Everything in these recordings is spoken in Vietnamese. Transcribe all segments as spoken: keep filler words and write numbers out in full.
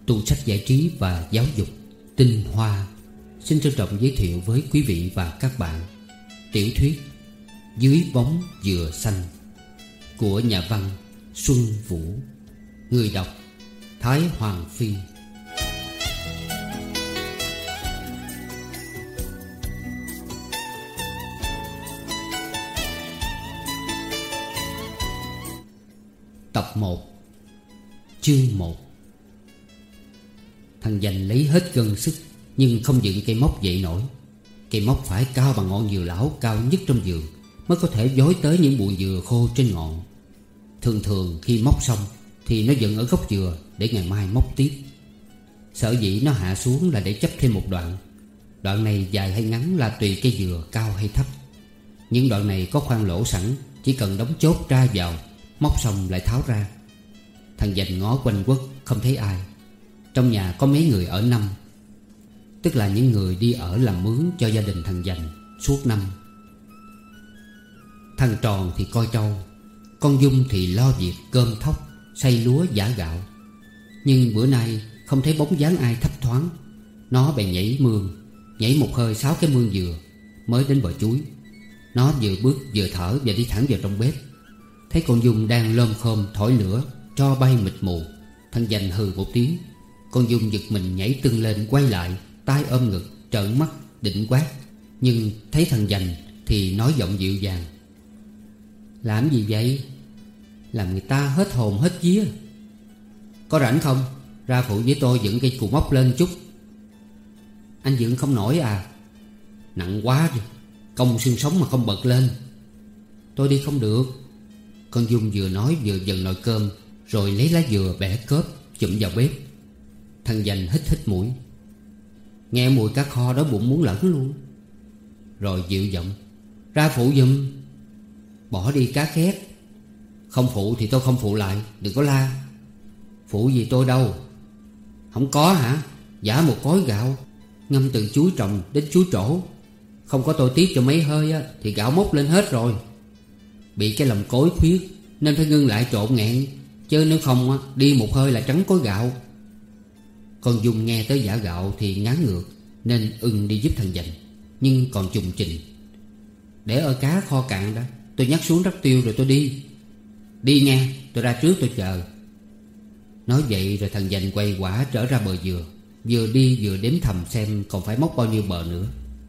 tủ sách giải trí và giáo dục Tinh Hoa xin trân trọng giới thiệu với quý vị và các bạn tiểu thuyết Dưới Bóng Dừa Xanh của nhà văn Xuân Vũ. Người đọc Thái Hoàng Phi. Tập một. Chương một. Thằng Dành lấy hết cơn sức nhưng không dựng cây móc dậy nổi. Cây móc phải cao bằng ngọn dừa lão cao nhất trong vườn mới có thể dối tới những bụi dừa khô trên ngọn. Thường thường khi móc xong thì nó dựng ở gốc dừa để ngày mai móc tiếp. Sở dĩ nó hạ xuống là để chấp thêm một đoạn. Đoạn này dài hay ngắn là tùy cây dừa cao hay thấp. Những đoạn này có khoan lỗ sẵn, chỉ cần đóng chốt ra vào, móc xong lại tháo ra. Thằng Dành ngó quanh quất không thấy ai. Trong nhà có mấy người ở năm, tức là những người đi ở làm mướn cho gia đình thằng Dành suốt năm. Thằng Tròn thì coi trâu, con Dung thì lo việc cơm thóc, xay lúa giã gạo. Nhưng bữa nay không thấy bóng dáng ai thấp thoáng. Nó bèn nhảy mương, nhảy một hơi sáu cái mương dừa mới đến bờ chuối. Nó vừa bước vừa thở và đi thẳng vào trong bếp. Thấy con Dung đang lom khom thổi lửa, tro bay mịt mù. Thằng Dành hừ một tiếng. Con Dung giật mình nhảy tưng lên quay lại, tay ôm ngực trợn mắt định quát. Nhưng thấy thằng Dành thì nói giọng dịu dàng: "Làm gì vậy? Làm người ta hết hồn hết vía. Có rảnh không? Ra phụ với tôi dựng cây cù móc lên chút." "Anh dựng không nổi à?" "Nặng quá đi, cong xương sống mà không bật lên." "Tôi đi không được." Con Dung vừa nói vừa dần nồi cơm, rồi lấy lá dừa bẻ cớp chụm vào bếp. Thằng Dành hít hít mũi. Nghe mùi cá kho đó bụng muốn lẫn luôn. Rồi dịu giọng: "Ra phụ giùm." "Bỏ đi cá khét." "Không phụ thì tôi không phụ lại, đừng có la." "Phụ gì tôi đâu." "Không có hả? Giả một gói gạo, ngâm từ chuối trồng đến chuối trổ. Không có tôi tiếp cho mấy hơi á, thì gạo mốc lên hết rồi. Bị cái lòng cối khuyết nên phải ngưng lại trộn nghẹn, chứ nếu không á, đi một hơi là trắng cối gạo." Con Dung nghe tới giã gạo thì ngán ngược, nên ưng đi giúp thằng Dành, nhưng còn chùng trình: "Để ở cá kho cạn đã, tôi nhắc xuống rắc tiêu rồi tôi đi." "Đi nghe, tôi ra trước tôi chờ." Nói vậy rồi thằng Dành quay quả trở ra bờ dừa. Vừa đi vừa đếm thầm xem còn phải móc bao nhiêu bờ nữa.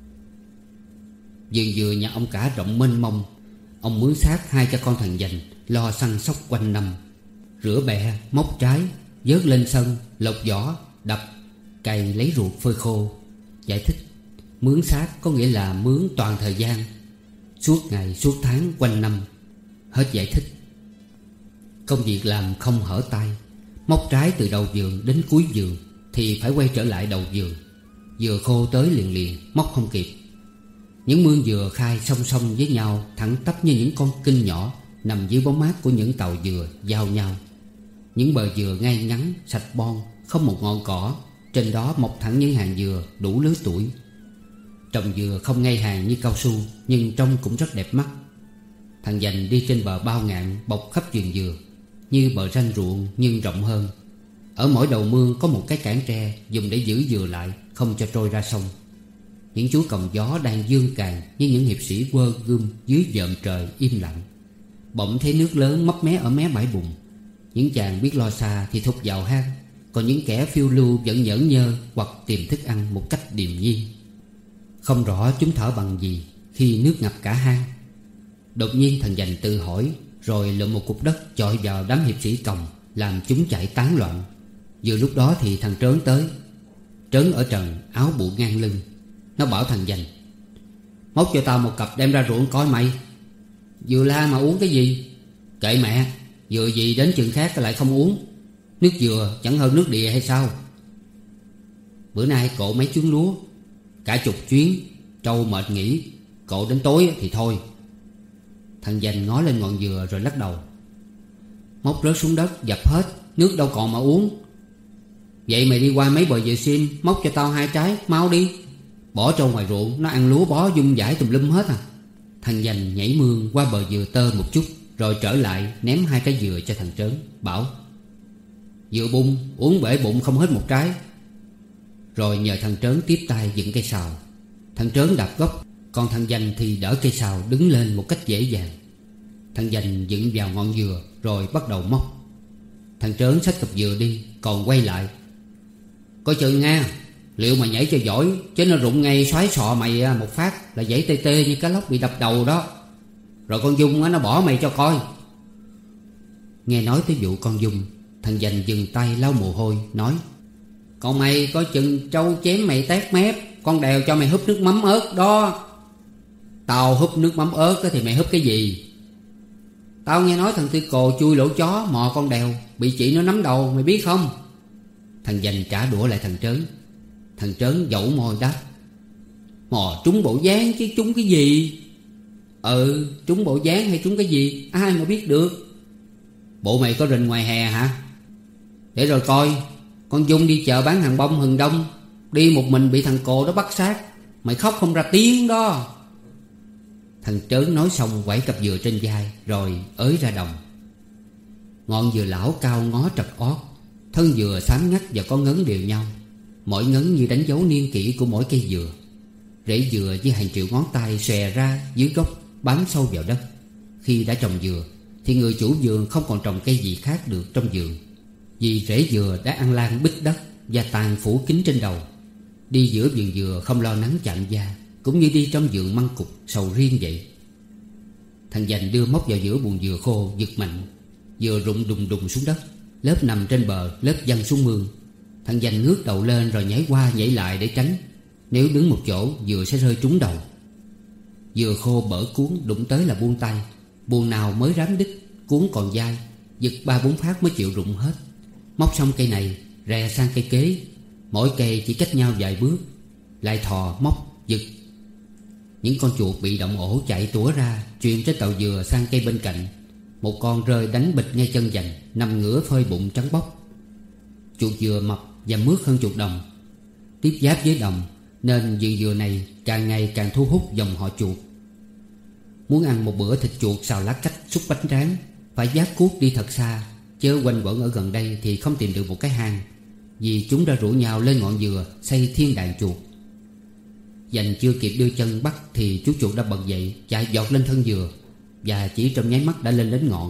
Vườn dừa nhà ông cả rộng mênh mông. Ông mướn xác hai cha con thằng Dành lo săn sóc quanh năm. Rửa bẹ, móc trái, vớt lên sân, lột vỏ, đập, cày lấy ruột phơi khô. Giải thích: mướn xác có nghĩa là mướn toàn thời gian, suốt ngày suốt tháng quanh năm. Hết giải thích. Công việc làm không hở tay. Móc trái từ đầu vườn đến cuối vườn thì phải quay trở lại đầu vườn. Dừa khô tới liền liền, móc không kịp. Những mương dừa khai song song với nhau, thẳng tắp như những con kinh nhỏ nằm dưới bóng mát của những tàu dừa giao nhau. Những bờ dừa ngay ngắn, sạch bon, không một ngọn cỏ. Trên đó mọc thẳng những hàng dừa đủ lứa tuổi. Trồng dừa không ngay hàng như cao su, nhưng trông cũng rất đẹp mắt. Thằng Dành đi trên bờ bao ngạn bọc khắp vườn dừa, như bờ ranh ruộng nhưng rộng hơn. Ở mỗi đầu mương có một cái cản tre dùng để giữ dừa lại, không cho trôi ra sông. Những chú còng gió đang dương càn như những hiệp sĩ quơ gươm dưới vòm trời im lặng. Bỗng thấy nước lớn mấp mé ở mé bãi bùn. Những chàng biết lo xa thì thúc vào hang, còn những kẻ phiêu lưu vẫn nhởn nhơ hoặc tìm thức ăn một cách điềm nhiên. Không rõ chúng thở bằng gì khi nước ngập cả hang. Đột nhiên thằng Dành tự hỏi, rồi lượm một cục đất chọi vào đám hiệp sĩ còng, làm chúng chạy tán loạn. Vừa lúc đó thì thằng Trớn tới. Trớn ở trần, áo bụ ngang lưng. Nó bảo thằng Dành: "Móc cho tao một cặp đem ra ruộng coi mày." "Dừa la mà uống cái gì?" "Kệ mẹ, dừa gì đến chừng khác lại không uống. Nước dừa chẳng hơn nước địa hay sao?" "Bữa nay cộ mấy chuyến lúa, cả chục chuyến, trâu mệt nghỉ, cộ đến tối thì thôi." Thằng Dành ngó lên ngọn dừa rồi lắc đầu: "Móc rớt xuống đất dập hết, nước đâu còn mà uống." "Vậy mày đi qua mấy bờ dừa sim, móc cho tao hai trái, mau đi. Bỏ trâu ngoài ruộng, nó ăn lúa bó dung dãi tùm lum hết à." Thằng Dành nhảy mương qua bờ dừa tơ một chút, rồi trở lại ném hai trái dừa cho thằng Trớn, bảo: Dừa bung uống bể bụng không hết một trái. Rồi nhờ thằng Trớn tiếp tay dựng cây sào. Thằng Trớn đạp gốc, còn thằng Dành thì đỡ cây sào đứng lên một cách dễ dàng. Thằng Dành dựng vào ngọn dừa rồi bắt đầu móc. Thằng Trớn xách cặp dừa đi, còn quay lại: coi chừng nha, liệu mà nhảy cho giỏi chứ nó rụng ngay xoáy sọ mày một phát là dãy tê tê như cá lóc bị đập đầu đó. Rồi con Dung nó bỏ mày cho coi. Nghe nói tới vụ con Dung, thằng Dành dừng tay lau mồ hôi nói: còn mày coi chừng trâu chém mày tét mép. Con Đèo cho mày húp nước mắm ớt đó. Tao húp nước mắm ớt thì mày húp cái gì? Tao nghe nói thằng Tư Cồ chui lỗ chó mò con Đèo, bị chị nó nắm đầu, mày biết không? Thằng Dành trả đũa lại thằng Trớn. Thằng Trớn dẫu môi đáp: mò trúng bộ dáng chứ trúng cái gì? Ừ, trúng bộ dáng hay trúng cái gì ai mà biết được. Bộ mày có rình ngoài hè hả? Để rồi coi. Con Dung đi chợ bán hàng bông hừng đông, đi một mình bị thằng Cồ đó bắt sát. Mày khóc không ra tiếng đó. Thằng Trớn nói xong quẩy cặp dừa trên vai rồi ới ra đồng. Ngọn dừa lão cao ngó trật ót, thân dừa xám ngắt và có ngấn đều nhau. Mỗi ngấn như đánh dấu niên kỷ của mỗi cây dừa. Rễ dừa với hàng triệu ngón tay xòe ra dưới gốc, bám sâu vào đất. Khi đã trồng dừa thì người chủ vườn không còn trồng cây gì khác được trong vườn, vì rễ dừa đã ăn lan bít đất và tàn phủ kín trên đầu. Đi giữa vườn dừa không lo nắng chạm da, cũng như đi trong vườn măng cục sầu riêng vậy. Thằng Dành đưa móc vào giữa buồng dừa khô, giật mạnh. Dừa rụng đùng đùng xuống đất, lớp nằm trên bờ, lớp văng xuống mương. Thằng Dành ngước đầu lên rồi nhảy qua nhảy lại để tránh. Nếu đứng một chỗ dừa sẽ rơi trúng đầu. Dừa khô bở cuốn, đụng tới là buông tay. Buồng nào mới rám đích, cuốn còn dai, giật ba bốn phát mới chịu rụng hết. Móc xong cây này, rè sang cây kế. Mỗi cây chỉ cách nhau vài bước. Lại thò, móc, giật. Những con chuột bị động ổ chạy tủa ra, truyền trên tàu dừa sang cây bên cạnh. Một con rơi đánh bịch ngay chân Dành, nằm ngửa phơi bụng trắng bóc. Chuột dừa mập và mướt hơn chuột đồng. Tiếp giáp với đồng nên vườn dừa này càng ngày càng thu hút dòng họ chuột. Muốn ăn một bữa thịt chuột xào lá cách xúc bánh tráng, phải vác cuốc đi thật xa, chớ quanh quẩn ở gần đây thì không tìm được một cái hang, vì chúng đã rủ nhau lên ngọn dừa xây thiên đàng chuột. Dành chưa kịp đưa chân bắt thì chú chuột đã bật dậy, chạy giọt lên thân dừa, và chỉ trong nháy mắt đã lên đến ngọn.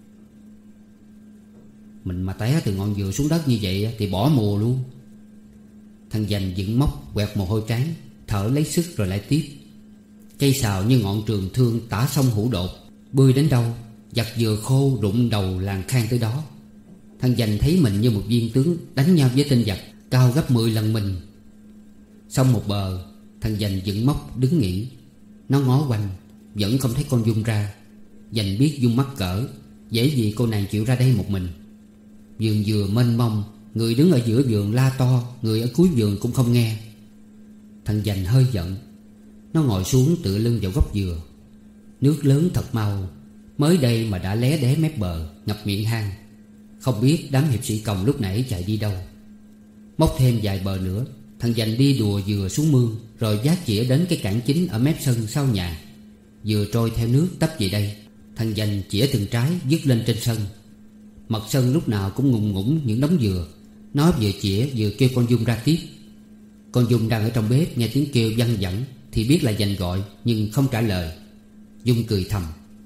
Mình mà té từ ngọn dừa xuống đất như vậy thì bỏ mùa luôn. Thằng Dành dựng móc quẹt mồ hôi trán, thở lấy sức rồi lại tiếp. Cây sào như ngọn trường thương tả sông hữu đột, bơi đến đâu giặt dừa khô rụng đầu làng khang tới đó. Thằng Dành thấy mình như một viên tướng đánh nhau với tên giặc cao gấp mười lần mình. Xong một bờ, thằng Dành dựng móc đứng nghỉ. Nó ngó quanh, vẫn không thấy con Dung ra. Dành biết Dung mắc cỡ, dễ gì cô nàng chịu ra đây một mình. Vườn dừa mênh mông, người đứng ở giữa vườn la to, người ở cuối vườn cũng không nghe. Thằng Dành hơi giận. Nó ngồi xuống tựa lưng vào gốc dừa. Nước lớn thật mau, mới đây mà đã lé đé mép bờ, ngập miệng hang. Không biết đám hiệp sĩ còng lúc nãy chạy đi đâu. Móc thêm vài bờ nữa, thằng Dành đi đùa dừa xuống mương, rồi vác chĩa đến cái cảng chính ở mép sân sau nhà. Dừa trôi theo nước tấp về đây. Thằng Dành chĩa từng trái dứt lên trên sân. Mặt sân lúc nào cũng ngùng ngủng những đống dừa. Nó vừa chĩa vừa kêu con Dung ra tiếp. Con Dung đang ở trong bếp, nghe tiếng kêu văng vẳng thì biết là Dành gọi, nhưng không trả lời. Dung cười thầm: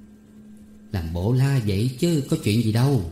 làm bộ la vậy chứ có chuyện gì đâu.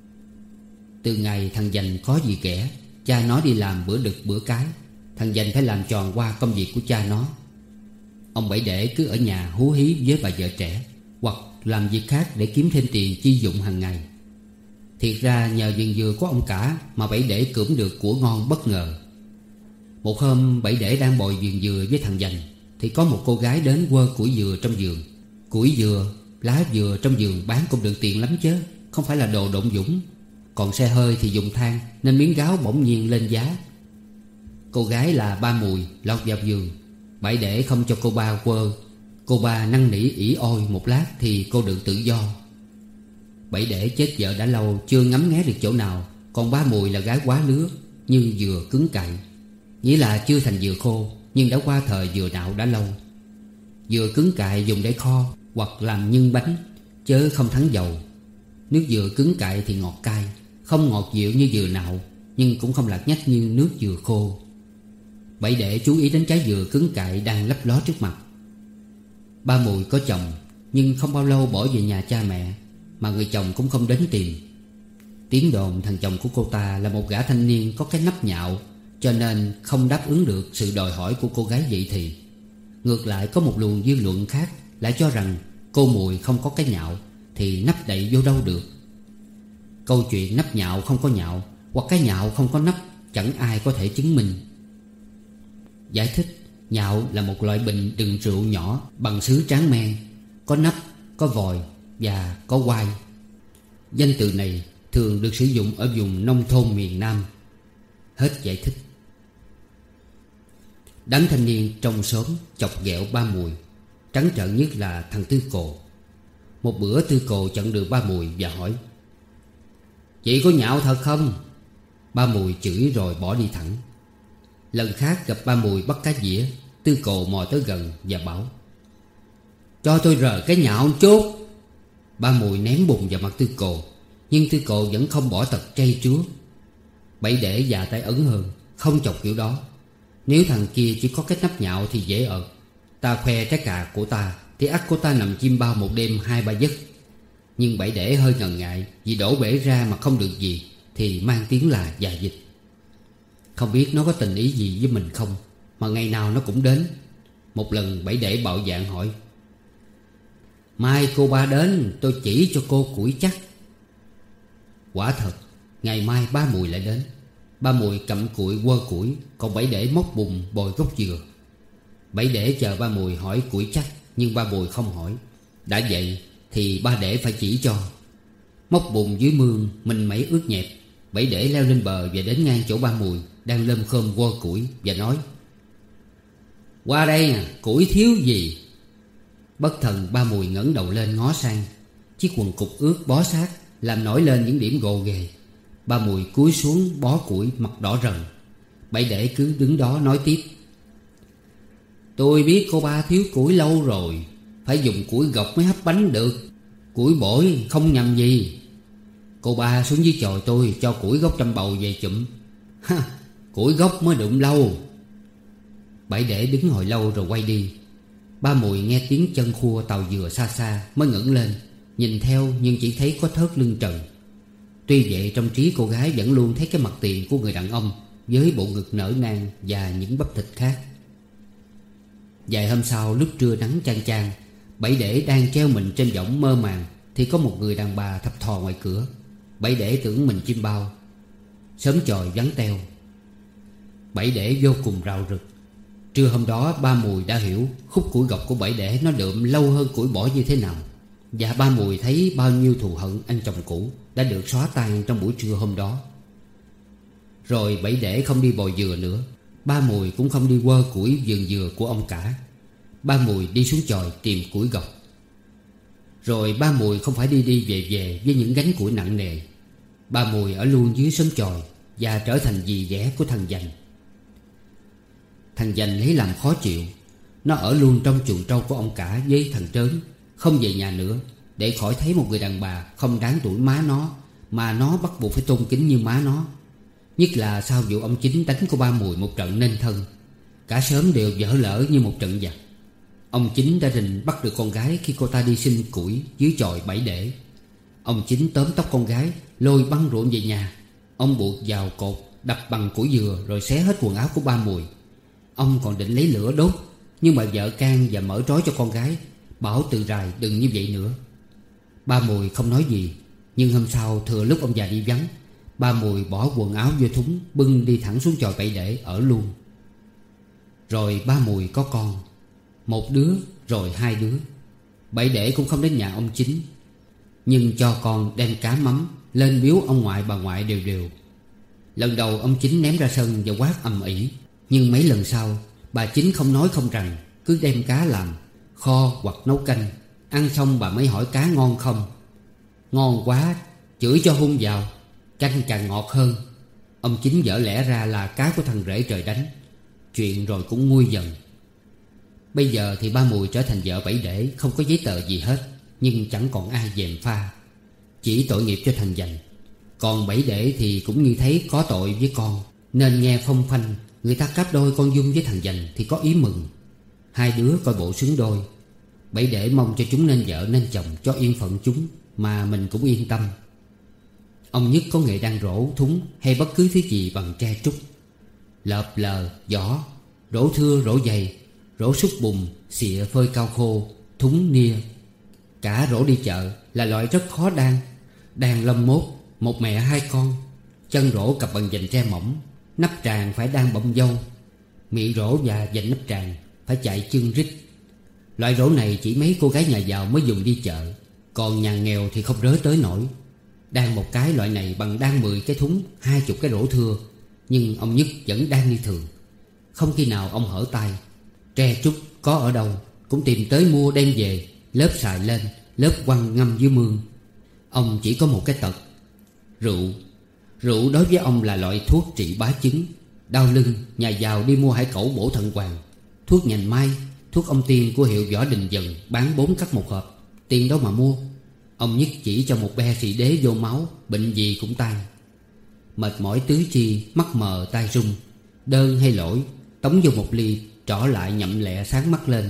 Từ ngày thằng Dành có gì kẻ, cha nó đi làm bữa đực bữa cái, thằng Dành phải làm tròn qua công việc của cha nó. Ông Bảy Để cứ ở nhà hú hí với bà vợ trẻ, hoặc làm việc khác để kiếm thêm tiền chi dụng hàng ngày. Thiệt ra nhờ vườn dừa của ông cả mà Bảy Để cưỡng được của ngon bất ngờ. Một hôm Bảy Để đang bồi vườn dừa với thằng Dành thì có một cô gái đến quơ củi dừa trong vườn. Củi dừa, lá dừa trong vườn bán cũng được tiền lắm chứ, không phải là đồ độn dũng. Còn xe hơi thì dùng than, nên miếng gáo bỗng nhiên lên giá. Cô gái là ba Mùi lọt vào vườn. Bảy Để không cho cô ba quơ. Cô ba năn nỉ ỉ ôi một lát thì cô được tự do. Bảy Để chết vợ đã lâu, chưa ngắm nghé được chỗ nào. Còn ba Mùi là gái quá lứa, như dừa cứng cạnh, nghĩa là chưa thành dừa khô, nhưng đã qua thời dừa nạo đã lâu. Dừa cứng cại dùng để kho hoặc làm nhân bánh, chớ không thắng dầu. Nước dừa cứng cại thì ngọt cay, Không ngọt dịu như dừa nạo, nhưng cũng không lạc nhách như nước dừa khô. Bảy Để chú ý đến trái dừa cứng cại đang lấp ló trước mặt. Ba Mùi có chồng, nhưng không bao lâu bỏ về nhà cha mẹ, mà người chồng cũng không đến tìm. Tiếng đồn thằng chồng của cô ta là một gã thanh niên có cái nắp nhạo, cho nên không đáp ứng được sự đòi hỏi của cô gái vậy thì. Ngược lại có một luồng dư luận khác lại cho rằng cô Mùi không có cái nhạo thì nắp đậy vô đâu được. Câu chuyện nắp nhạo không có nhạo hoặc cái nhạo không có nắp chẳng ai có thể chứng minh. Giải thích: nhạo là một loại bình đựng rượu nhỏ bằng sứ tráng men, có nắp, có vòi và có quai. Danh từ này thường được sử dụng ở vùng nông thôn miền Nam. Hết giải thích. Đám thanh niên trong xóm chọc ghẹo ba Mùi. Trắng trợn nhất là thằng Tư Cồ. Một bữa Tư Cồ chặn được ba Mùi và hỏi: "Chị có nhạo thật không?" Ba Mùi chửi rồi bỏ đi thẳng. Lần khác gặp ba Mùi bắt cá dĩa, Tư Cồ mò tới gần và bảo: "Cho tôi rờ cái nhạo một chút." Ba Mùi ném bùn vào mặt Tư Cồ, nhưng Tư Cồ vẫn không bỏ tật trây chúa. Bảy Để già tay ấn hơn, không chọc kiểu đó. Nếu thằng kia chỉ có cái nắp nhạo thì dễ ợt. Ta khoe trái cà của ta thì ắt của ta nằm chim bao một đêm hai ba giấc. Nhưng Bảy Để hơi ngần ngại, vì đổ bể ra mà không được gì thì mang tiếng là già dịch. Không biết nó có tình ý gì với mình không, mà ngày nào nó cũng đến. Một lần Bảy Để bạo dạn hỏi: "Mai cô ba đến, tôi chỉ cho cô củi chắc." Quả thật, ngày mai ba Mùi lại đến. Ba Mùi cầm củi quơ củi, còn Bảy Để móc bùn bồi gốc dừa. Bảy Để chờ ba Mùi hỏi củi chắc, nhưng ba Mùi không hỏi. Đã vậy thì ba Để phải chỉ cho. Móc bùn dưới mương mình mẩy ướt nhẹp, Bảy Để leo lên bờ và đến ngang chỗ ba Mùi đang lơm khơm quơ củi và nói: "Qua đây nè, củi thiếu gì?" Bất thần ba Mùi ngẩng đầu lên ngó sang. Chiếc quần cục ướt bó sát làm nổi lên những điểm gồ ghề. Ba Mùi cúi xuống bó củi mặt đỏ rần. Bảy Để cứ đứng đó nói tiếp: "Tôi biết cô ba thiếu củi lâu rồi, phải dùng củi gọc mới hấp bánh được. Củi bổi không nhầm gì. Cô ba xuống dưới chòi tôi cho củi gốc trăm bầu về chụm. Ha, củi gốc mới đụng lâu." Bảy Để đứng hồi lâu rồi quay đi. Ba Mùi nghe tiếng chân khua tàu dừa xa xa mới ngẩng lên, nhìn theo nhưng chỉ thấy có thớt lưng trần. Tuy vậy trong trí cô gái vẫn luôn thấy cái mặt tiền của người đàn ông với bộ ngực nở nang và những bắp thịt khác. Vài hôm sau, lúc trưa nắng chang chang, Bảy Để đang treo mình trên võng mơ màng thì có một người đàn bà thập thò ngoài cửa. Bảy Để tưởng mình chim bao. Sớm chòi vắng teo. Bảy Để vô cùng rào rực. Trưa hôm đó ba Mùi đã hiểu khúc củi gọc của Bảy Để nó đượm lâu hơn củi bỏ như thế nào. Và ba Mùi thấy bao nhiêu thù hận anh chồng cũ đã được xóa tan trong buổi trưa hôm đó. Rồi Bảy Để không đi bồi dừa nữa. Ba Mùi cũng không đi quơ củi vườn dừa của ông cả. Ba Mùi đi xuống chòi tìm củi gọc. Rồi ba Mùi không phải đi đi về về với những gánh củi nặng nề. Ba Mùi ở luôn dưới xóm chòi và trở thành dì ghẻ của thằng Dành. Thằng Dành lấy làm khó chịu. Nó ở luôn trong chuồng trâu của ông cả với thằng Trớn, không về nhà nữa, để khỏi thấy một người đàn bà không đáng tuổi má nó mà nó bắt buộc phải tôn kính như má nó. Nhất là sau vụ ông Chính đánh cô ba Mùi một trận nên thân. Cả xóm đều vỡ lỡ như một trận giặc. Ông Chính đã rình bắt được con gái khi cô ta đi xin củi dưới chòi Bảy Để. Ông Chính tóm tóc con gái, lôi băng ruộng về nhà. Ông buộc vào cột, đập bằng củi dừa rồi xé hết quần áo của ba Mùi. Ông còn định lấy lửa đốt, nhưng bà vợ can và mở trói cho con gái, bảo từ rài đừng như vậy nữa. Ba Mùi không nói gì. Nhưng hôm sau thừa lúc ông già đi vắng, ba Mùi bỏ quần áo vô thúng, bưng đi thẳng xuống chòi Bảy Để ở luôn. Rồi ba Mùi có con. Một đứa rồi hai đứa. Bảy Để cũng không đến nhà ông Chính, nhưng cho con đem cá mắm lên biếu ông ngoại bà ngoại đều đều. Lần đầu ông Chính ném ra sân và quát ầm ĩ. Nhưng mấy lần sau bà Chính không nói không rằng, cứ đem cá làm kho hoặc nấu canh. Ăn xong bà mới hỏi cá ngon không. Ngon quá, chửi cho hung vào. Canh càng ngọt hơn. Ông Chính dở lẽ ra là cá của thằng rể trời đánh. Chuyện rồi cũng nguôi dần. Bây giờ thì ba Mùi trở thành vợ Bảy Để, không có giấy tờ gì hết, nhưng chẳng còn ai gièm pha. Chỉ tội nghiệp cho thằng Dành. Còn Bảy Để thì cũng như thấy có tội với con, nên nghe phong phanh người ta cáp đôi con Dung với thằng Dành thì có ý mừng. Hai đứa coi bộ xứng đôi. Bảy Để mong cho chúng nên vợ nên chồng cho yên phận chúng, mà mình cũng yên tâm. Ông Nhất có nghề đan rổ, thúng hay bất cứ thứ gì bằng tre trúc. Lợp lờ, giỏ, rổ thưa, rổ dày, rổ xúc bùn, xịa phơi cao khô, thúng nia. Cả rổ đi chợ là loại rất khó đan. Đan lông mốt, một mẹ hai con. Chân rổ cặp bằng dành tre mỏng. Nắp tràng phải đan bông dâu. Miệng rổ và dành nắp tràng phải chạy chân rít. Loại rổ này chỉ mấy cô gái nhà giàu mới dùng đi chợ, còn nhà nghèo thì không rớ tới nổi. Đan một cái loại này bằng đan mười cái thúng, hai chục cái rổ thưa. Nhưng ông Nhất vẫn đan như thường. Không khi nào ông hở tay. Tre trúc có ở đâu cũng tìm tới mua đem về, lớp xài lên, lớp quăng ngâm dưới mương. Ông chỉ có một cái tật: rượu. Rượu đối với ông là loại thuốc trị bá chứng. Đau lưng, nhà giàu đi mua hải cẩu bổ thận hoàng. Thuốc nhành mai, thuốc ông Tiên của hiệu Võ Đình Dần bán bốn cắt một hộp. Tiền đâu mà mua. Ông Nhất chỉ cho một be xị đế vô máu, bệnh gì cũng tan. Mệt mỏi tứ chi, mắt mờ tai rung, đơn hay lỗi, tống vô một ly, trỏ lại nhậm lẹ sáng mắt lên.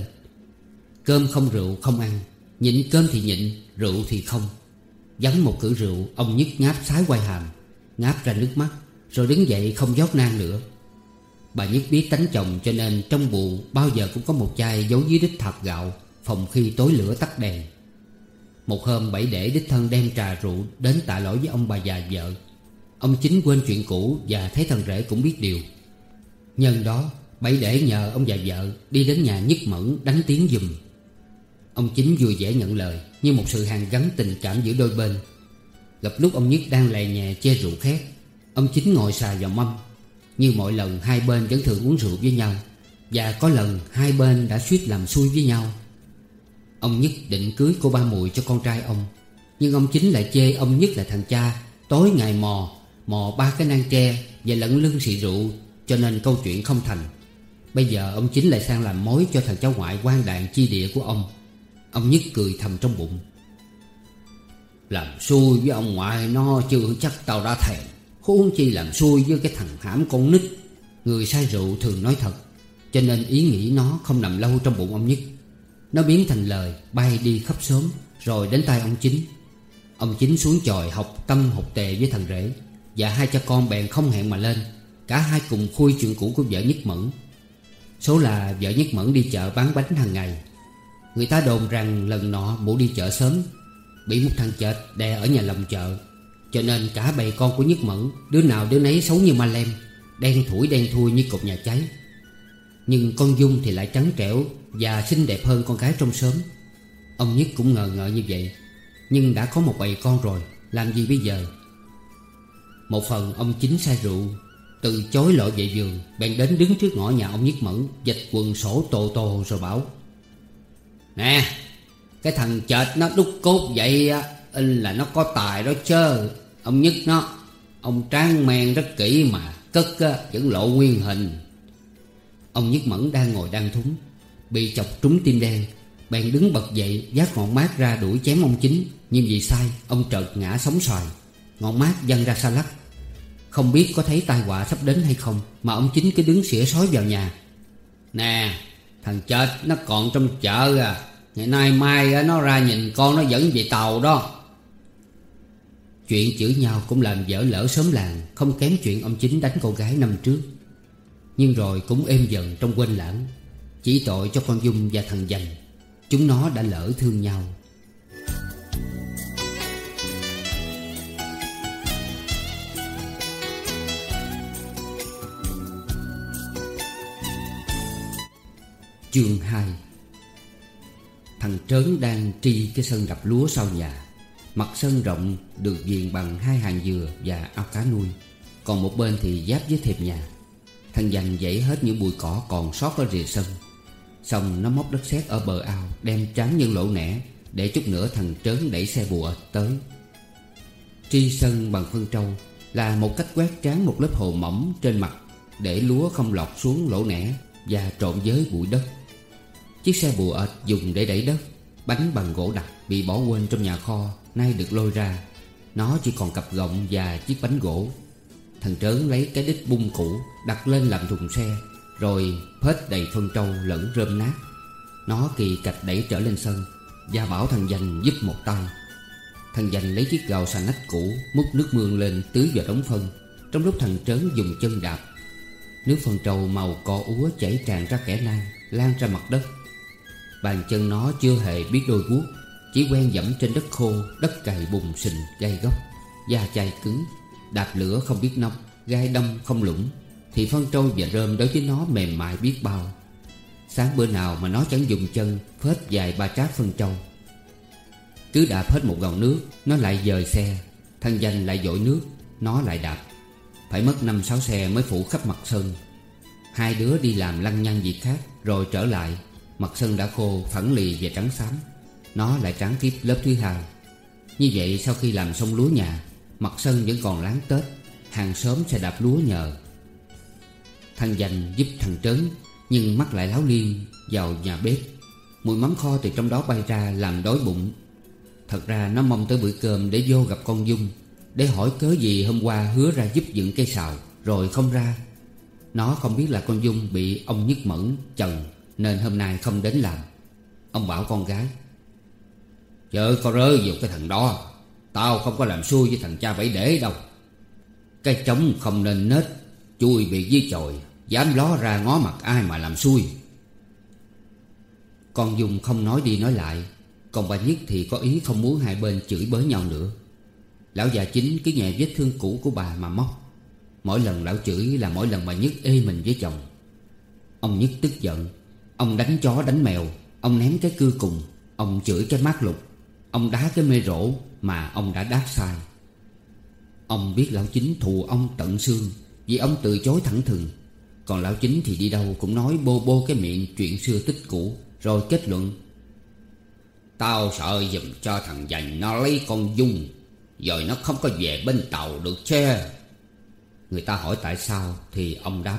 Cơm không rượu không ăn, nhịn cơm thì nhịn, rượu thì không. Vắng một cữ rượu, ông Nhất ngáp sái quai hàm, ngáp ra nước mắt, rồi đứng dậy không dót nang nữa. Bà Nhất biết tánh chồng cho nên trong bụng bao giờ cũng có một chai giấu dưới đít thạp gạo, phòng khi tối lửa tắt đèn. Một hôm Bảy Để đích thân đem trà rượu đến tạ lỗi với ông bà già vợ. Ông Chính quên chuyện cũ và thấy thằng rể cũng biết điều. Nhân đó Bảy Để nhờ ông già vợ đi đến nhà Nhất Mẫn đánh tiếng giùm. Ông Chính vui vẻ nhận lời, như một sự hàn gắn tình cảm giữa đôi bên. Gặp lúc ông Nhất đang lè nhè chê rượu khét, ông Chính ngồi xà vào mâm. Như mọi lần hai bên vẫn thường uống rượu với nhau, và có lần hai bên đã suýt làm xui với nhau. Ông Nhất định cưới cô Ba Mùi cho con trai ông, nhưng ông Chính lại chê ông Nhất là thằng cha tối ngày mò Mò ba cái nang tre và lẫn lưng xị rượu, cho nên câu chuyện không thành. Bây giờ ông Chính lại sang làm mối cho thằng cháu ngoại quan đàn chi địa của ông. Ông Nhất cười thầm trong bụng: làm xui với ông ngoại nó chưa chắc tao đã thèm, huống chi làm xui với cái thằng hãm con nít. Người say rượu thường nói thật, cho nên ý nghĩ nó không nằm lâu trong bụng ông Nhất. Nó biến thành lời bay đi khắp xóm, rồi đến tai ông Chính. Ông Chính xuống chòi học tâm học tề với thằng rể, và hai cha con bèn không hẹn mà lên. Cả hai cùng khui chuyện cũ của vợ Nhất Mẫn. Số là vợ Nhất Mẫn đi chợ bán bánh hàng ngày. Người ta đồn rằng lần nọ mụ đi chợ sớm, bị một thằng chợt đè ở nhà lòng chợ, cho nên cả bầy con của Nhất Mẫn đứa nào đứa nấy xấu như ma lem, đen thủi đen thui như cột nhà cháy. Nhưng con Dung thì lại trắng trẻo và xinh đẹp hơn con gái trong xóm. Ông Nhất cũng ngờ ngợ như vậy, nhưng đã có một bầy con rồi, làm gì bây giờ? Một phần ông Chính say rượu, từ chối lội về giường, bèn đến đứng trước ngõ nhà ông Nhất Mẫn, vạch quần sổ tồ tồ rồi bảo: nè, cái thằng chợt nó đúc cốt vậy á, in là nó có tài đó chớ. Ông Nhất nó, ông tráng men rất kỹ mà cất á, vẫn lộ nguyên hình. Ông Nhất Mẫn đang ngồi đan thúng, bị chọc trúng tim đen, bèn đứng bật dậy vác ngọn mát ra đuổi chém ông Chính. Nhưng vì sai, ông chợt ngã sóng xoài, ngọn mát văng ra xa lắc. Không biết có thấy tai họa sắp đến hay không, mà ông Chính cứ đứng xỉa sói vào nhà: nè, thằng chợt nó còn trong chợ à, ngày nay mai nó ra nhìn con nó dẫn về tàu đó. Chuyện chửi nhau cũng làm vỡ lỡ xóm làng, không kém chuyện ông Chính đánh cô gái năm trước. Nhưng rồi cũng êm dần trong quên lãng. Chỉ tội cho con Dung và thằng Dành, chúng nó đã lỡ thương nhau. Chương hai. Thằng Trớn đang tri cái sân đập lúa sau nhà. Mặt sân rộng được viền bằng hai hàng dừa và ao cá nuôi, còn một bên thì giáp với thềm nhà. Thằng Dành dãy hết những bụi cỏ còn sót ở rìa sân. Xong nó móc đất sét ở bờ ao đem trám những lỗ nẻ, để chút nữa thằng Trớn đẩy xe bùa tới. Tri sân bằng phân trâu là một cách quét tráng một lớp hồ mỏng trên mặt, để lúa không lọt xuống lỗ nẻ và trộn với bụi đất. Chiếc xe bùa ệt dùng để đẩy đất, bánh bằng gỗ đặc bị bỏ quên trong nhà kho nay được lôi ra. Nó chỉ còn cặp gọng và chiếc bánh gỗ. Thằng Trớn lấy cái đít bung cũ đặt lên làm thùng xe, rồi phết đầy phân trâu lẫn rơm nát. Nó kỳ cạch đẩy trở lên sân và bảo thằng Dành giúp một tay. Thằng Dành lấy chiếc gào xà nách cũ múc nước mương lên tưới vào đống phân, trong lúc thằng Trớn dùng chân đạp. Nước phân trâu màu cỏ úa chảy tràn ra kẽ nang, lan ra mặt đất. Bàn chân nó chưa hề biết đôi guốc, chỉ quen dẫm trên đất khô, đất cày bùn sình gai góc, da chai cứng. Đạp lửa không biết nóng, gai đâm không lũng, thì phân trâu và rơm đối với nó mềm mại biết bao. Sáng bữa nào mà nó chẳng dùng chân phết vài ba tráp phân trâu. Cứ đạp hết một gầu nước, nó lại dời xe. Thằng Dành lại dội nước, nó lại đạp. Phải mất năm sáu xe mới phủ khắp mặt sân. Hai đứa đi làm lăng nhăng việc khác, rồi trở lại. Mặt sân đã khô, phẳng lì và trắng xám. Nó lại tráng tiếp lớp thứ hai. Như vậy sau khi làm xong lúa nhà, mặt sân vẫn còn láng tết. Hàng xóm sẽ đạp lúa nhờ. Thằng Dành giúp thằng Trớn, nhưng mắt lại láo liên vào nhà bếp. Mùi mắm kho từ trong đó bay ra làm đói bụng. Thật ra nó mong tới bữa cơm để vô gặp con Dung, để hỏi cớ gì hôm qua hứa ra giúp dựng cây sào rồi không ra. Nó không biết là con Dung bị ông Nhất Mẫn chần, nên hôm nay không đến làm. Ông bảo con gái: "Chớ có rớ vào cái thằng đó. Tao không có làm xui với thằng cha bảy để đâu. Cái trống không nên nết, chui bị dưới chòi, dám ló ra ngó mặt ai mà làm xui." Con Dung không nói đi nói lại. Còn bà Nhất thì có ý không muốn hai bên chửi bới nhau nữa. Lão già Chính cứ nhẹ vết thương cũ của bà mà móc. Mỗi lần lão chửi là mỗi lần bà Nhất ê mình với chồng. Ông Nhất tức giận. Ông đánh chó đánh mèo. Ông ném cái cưa cùng. Ông chửi cái mát lục. Ông đá cái mê rổ mà ông đã đá sai. Ông biết lão Chính thù ông tận xương, vì ông từ chối thẳng thừng. Còn lão Chính thì đi đâu cũng nói bô bô cái miệng chuyện xưa tích cũ, rồi kết luận: "Tao sợ giùm cho thằng Dành nó lấy con Dung, rồi nó không có về bên tàu được chứ." Người ta hỏi tại sao thì ông đáp: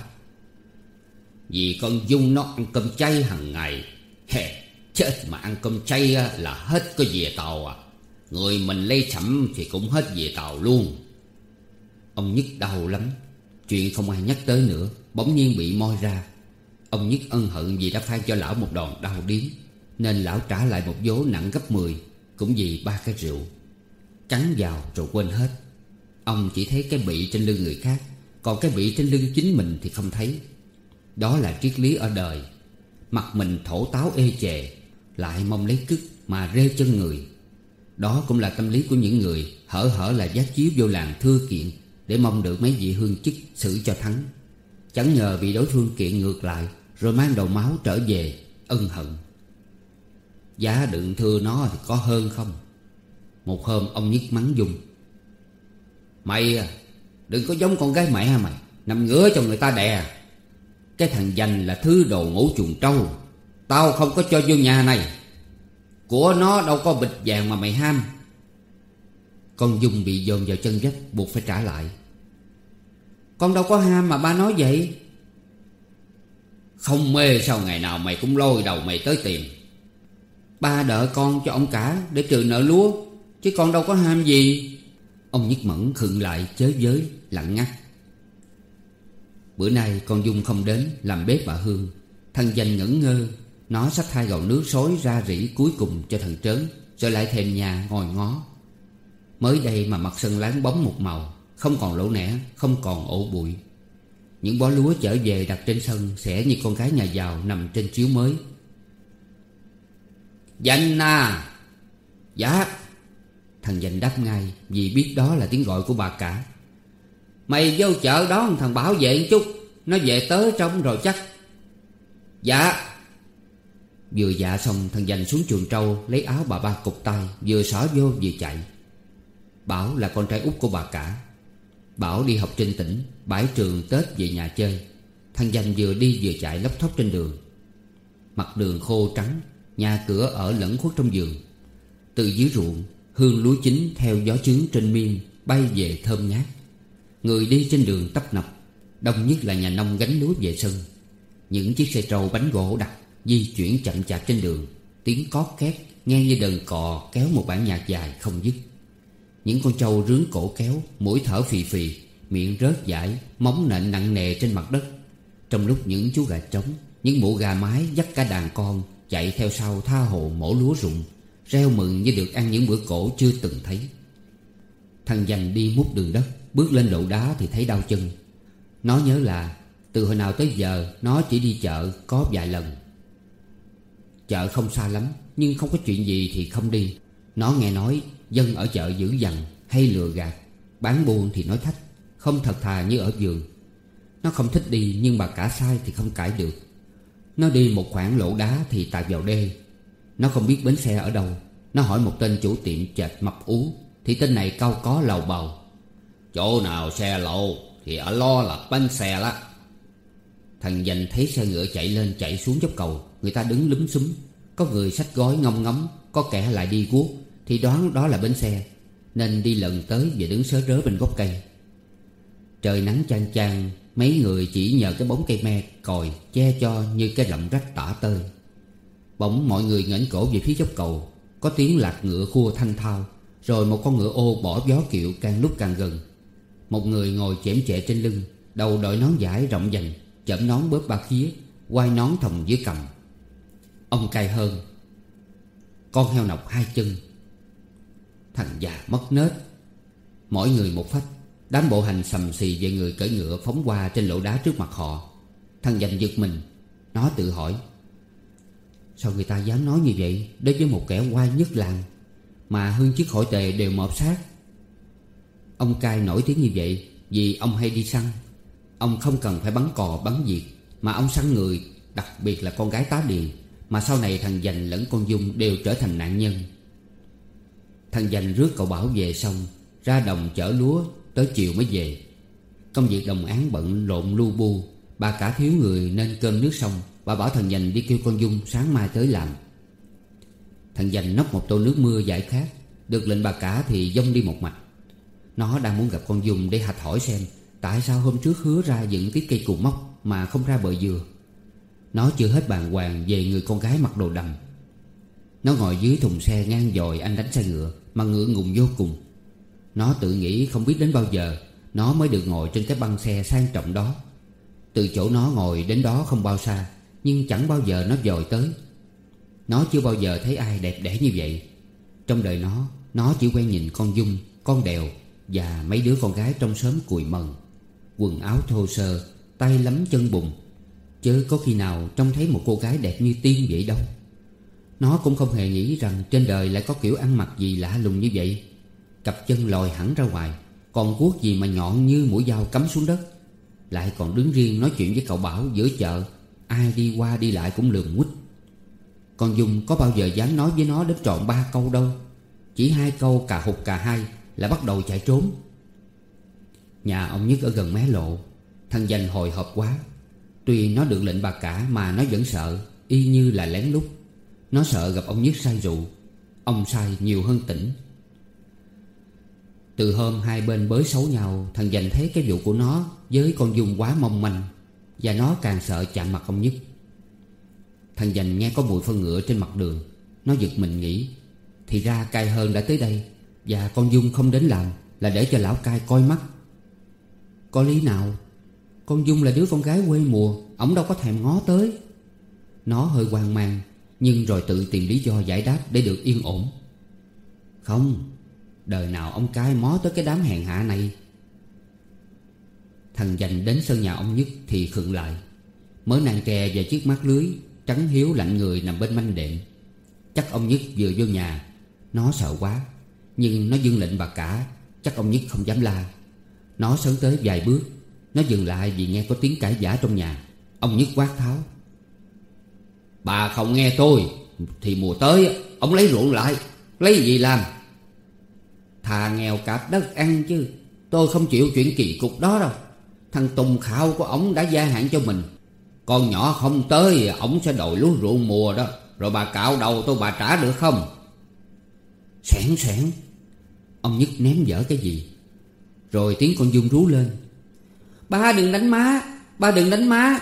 "Vì con Dung nó ăn cơm chay hàng ngày." Hè, chết mà ăn cơm chay là hết có về tàu à. Người mình lấy sẩm thì cũng hết về tàu luôn. Ông Nhất đau lắm. Chuyện không ai nhắc tới nữa bỗng nhiên bị moi ra. Ông Nhất ân hận vì đã phai cho lão một đòn đau điếng, nên lão trả lại một vố nặng gấp mười, cũng vì ba cái rượu. Cắn vào rồi quên hết. Ông chỉ thấy cái bị trên lưng người khác, còn cái bị trên lưng chính mình thì không thấy. Đó là triết lý ở đời. Mặt mình thổ táo ê chề, lại mong lấy cứt mà rê chân người. Đó cũng là tâm lý của những người hở hở là vác chiếu vô làng thưa kiện, để mong được mấy vị hương chức xử cho thắng. Chẳng ngờ bị đối phương kiện ngược lại, rồi mang đầu máu trở về ân hận. Giá đựng thưa nó thì có hơn không. Một hôm ông Nhất mắng Dung: "Mày à, đừng có giống con gái mẹ mày, nằm ngửa cho người ta đè. Cái thằng Dành là thứ đồ ngủ chuồng trâu. Tao không có cho vô nhà này. Của nó đâu có bịch vàng mà mày ham." Con Dung bị dồn vào chân vách, buộc phải trả lại: "Con đâu có ham mà ba nói vậy." "Không mê sao ngày nào mày cũng lôi đầu mày tới tìm. Ba đợi con cho ông cả để trừ nợ lúa, chứ con đâu có ham gì." Ông Nhất Mẫn khựng lại chới giới, lặng ngắt. Bữa nay con Dung không đến làm bếp bà Hương. Thằng Dành ngẩn ngơ. Nó xách hai gầu nước xối ra rỉ cuối cùng cho thằng Trớn, rồi lại thèm nhà ngồi ngó. Mới đây mà mặt sân láng bóng một màu, không còn lỗ nẻ, không còn ổ bụi. Những bó lúa trở về đặt trên sân sẽ như con gái nhà giàu nằm trên chiếu mới. "Dành à!" "Dạ." Thằng Dành đáp ngay, vì biết đó là tiếng gọi của bà cả. "Mày vô chợ đón thằng Bảo về một chút, nó về tới trong rồi chắc." "Dạ." Vừa dạ xong, thằng Dành xuống chuồng trâu lấy áo bà ba cụp tay, vừa xỏ vô vừa chạy. Bảo là con trai út của bà cả. Bảo đi học trên tỉnh, bãi trường Tết về nhà chơi. Thằng Dành vừa đi vừa chạy lóc thóc trên đường. Mặt đường khô trắng, nhà cửa ở lẫn khuất trong vườn. Từ dưới ruộng, hương lúa chín theo gió chướng trên miên bay về thơm ngát. Người đi trên đường tấp nập, đông nhất là nhà nông gánh lúa về sân. Những chiếc xe trâu bánh gỗ đặc di chuyển chậm chạp trên đường, tiếng cót két nghe như đờn cò kéo một bản nhạc dài không dứt. Những con trâu rướn cổ kéo, mũi thở phì phì, miệng rớt dãi, móng nện nặng nề trên mặt đất. Trong lúc những chú gà trống, những mụ gà mái dắt cả đàn con chạy theo sau tha hồ mổ lúa rụng, reo mừng như được ăn những bữa cỗ chưa từng thấy. Thằng Dành đi múc đường đất, bước lên lộ đá thì thấy đau chân. Nó nhớ là từ hồi nào tới giờ nó chỉ đi chợ có vài lần. Chợ không xa lắm, nhưng không có chuyện gì thì không đi. Nó nghe nói dân ở chợ dữ dằn hay lừa gạt, bán buôn thì nói thách, không thật thà như ở vườn. Nó không thích đi, nhưng bà cả sai thì không cãi được. Nó đi một khoảng lỗ đá thì tạt vào đê. Nó không biết bến xe ở đâu. Nó hỏi một tên chủ tiệm chệch mập ú, thì tên này cau có lầu bầu: chỗ nào xe lộ thì ở lo là bánh xe đó. Thằng Dành thấy xe ngựa chạy lên chạy xuống dốc cầu. Người ta đứng lúm xúm, có người xách gói ngông ngóng, có kẻ lại đi guốc, thì đoán đó là bến xe, nên đi lần tới và đứng sớ rớ bên gốc cây. Trời nắng chang chang, mấy người chỉ nhờ cái bóng cây me còi che cho như cái rậm rách tả tơi. Bỗng mọi người ngẩng cổ về phía dốc cầu. Có tiếng lạc ngựa khua thanh thao, rồi một con ngựa ô bỏ gió kiệu càng lúc càng gần. Một người ngồi chễm chệ trên lưng, đầu đội nón vải rộng vành, chởm nón bóp ba khía, quai nón thòng dưới cằm. Ông Cai Hơn, con heo nọc hai chân. Thằng già mất nết. Mỗi người một phách. Đám bộ hành sầm xì về người cưỡi ngựa phóng qua trên lộ đá trước mặt họ. Thằng Dành giật mình. Nó tự hỏi: sao người ta dám nói như vậy đối với một kẻ oai nhất làng, mà hương chức hội tề đều mọp xác? Ông Cai nổi tiếng như vậy vì ông hay đi săn. Ông không cần phải bắn cò bắn vịt, mà ông săn người, đặc biệt là con gái tá điền, mà sau này thằng Dành lẫn con Dung đều trở thành nạn nhân. Thằng Dành rước cậu Bảo về xong, ra đồng chở lúa, tới chiều mới về. Công việc đồng áng bận rộn lu bu. Bà cả thiếu người nên cơm nước xong, bà bảo thằng Dành đi kêu con Dung sáng mai tới làm. Thằng Dành nốc một tô nước mưa giải khát. Được lệnh bà cả thì dông đi một mạch. Nó đang muốn gặp con Dung để hạch hỏi xem tại sao hôm trước hứa ra dựng cái cây cù mốc mà không ra bờ dừa. Nó chưa hết bàng hoàng về người con gái mặc đồ đầm. Nó ngồi dưới thùng xe ngang dòi anh đánh xe ngựa mà ngựa ngùng vô cùng. Nó tự nghĩ không biết đến bao giờ nó mới được ngồi trên cái băng xe sang trọng đó. Từ chỗ nó ngồi đến đó không bao xa, nhưng chẳng bao giờ nó dòi tới. Nó chưa bao giờ thấy ai đẹp đẽ như vậy. Trong đời nó, nó chỉ quen nhìn con Dung, con Đèo và mấy đứa con gái trong xóm cùi mần. Quần áo thô sơ, tay lấm chân bùn, chứ có khi nào trông thấy một cô gái đẹp như tiên vậy đâu. Nó cũng không hề nghĩ rằng trên đời lại có kiểu ăn mặc gì lạ lùng như vậy. Cặp chân lòi hẳn ra ngoài, còn guốc gì mà nhọn như mũi dao cắm xuống đất. Lại còn đứng riêng nói chuyện với cậu Bảo giữa chợ, ai đi qua đi lại cũng lườm nguýt. Con Dung có bao giờ dám nói với nó đến trọn ba câu đâu. Chỉ hai câu cà hụt cà hai là bắt đầu chạy trốn. Nhà ông Nhất ở gần mé lộ. Thằng Dành hồi hộp quá. Tuy nó được lệnh bà cả mà nó vẫn sợ, y như là lén lút. Nó sợ gặp ông Nhất say rượu. Ông say nhiều hơn tỉnh. Từ hôm hai bên bới xấu nhau, thằng Dành thấy cái vụ của nó với con Dung quá mong manh, và nó càng sợ chạm mặt ông Nhất. Thằng Dành nghe có mùi phân ngựa trên mặt đường. Nó giật mình nghĩ, thì ra Cai Hơn đã tới đây, và con Dung không đến làm là để cho lão Cai coi mắt. Có lý nào? Con Dung là đứa con gái quê mùa, ổng đâu có thèm ngó tới. Nó hơi hoang mang, nhưng rồi tự tìm lý do giải đáp để được yên ổn. Không, đời nào ông Cai mó tới cái đám hèn hạ này. Thằng Dành đến sân nhà ông Nhất thì khựng lại. Mớ nàng tre và chiếc mác lưới trắng hiếu lạnh người nằm bên manh đệm. Chắc ông Nhất vừa vô nhà. Nó sợ quá, nhưng nó dâng lệnh bà cả, chắc ông Nhất không dám la. Nó sấn tới vài bước. Nó dừng lại vì nghe có tiếng cãi vã trong nhà. Ông Nhất quát tháo: bà không nghe tôi thì mùa tới ông lấy ruộng lại. Lấy gì làm? Thà nghèo cạp đất ăn chứ tôi không chịu chuyện kỳ cục đó đâu. Thằng Tùng Khạo của ổng đã gia hạn cho mình. Con nhỏ không tới ổng sẽ đòi lúa ruộng mùa đó. Rồi bà cạo đầu tôi bà trả được không? Xoẻn xoẻn. Ông Nhất ném dở cái gì. Rồi tiếng con Dung rú lên: ba đừng đánh má, ba đừng đánh má.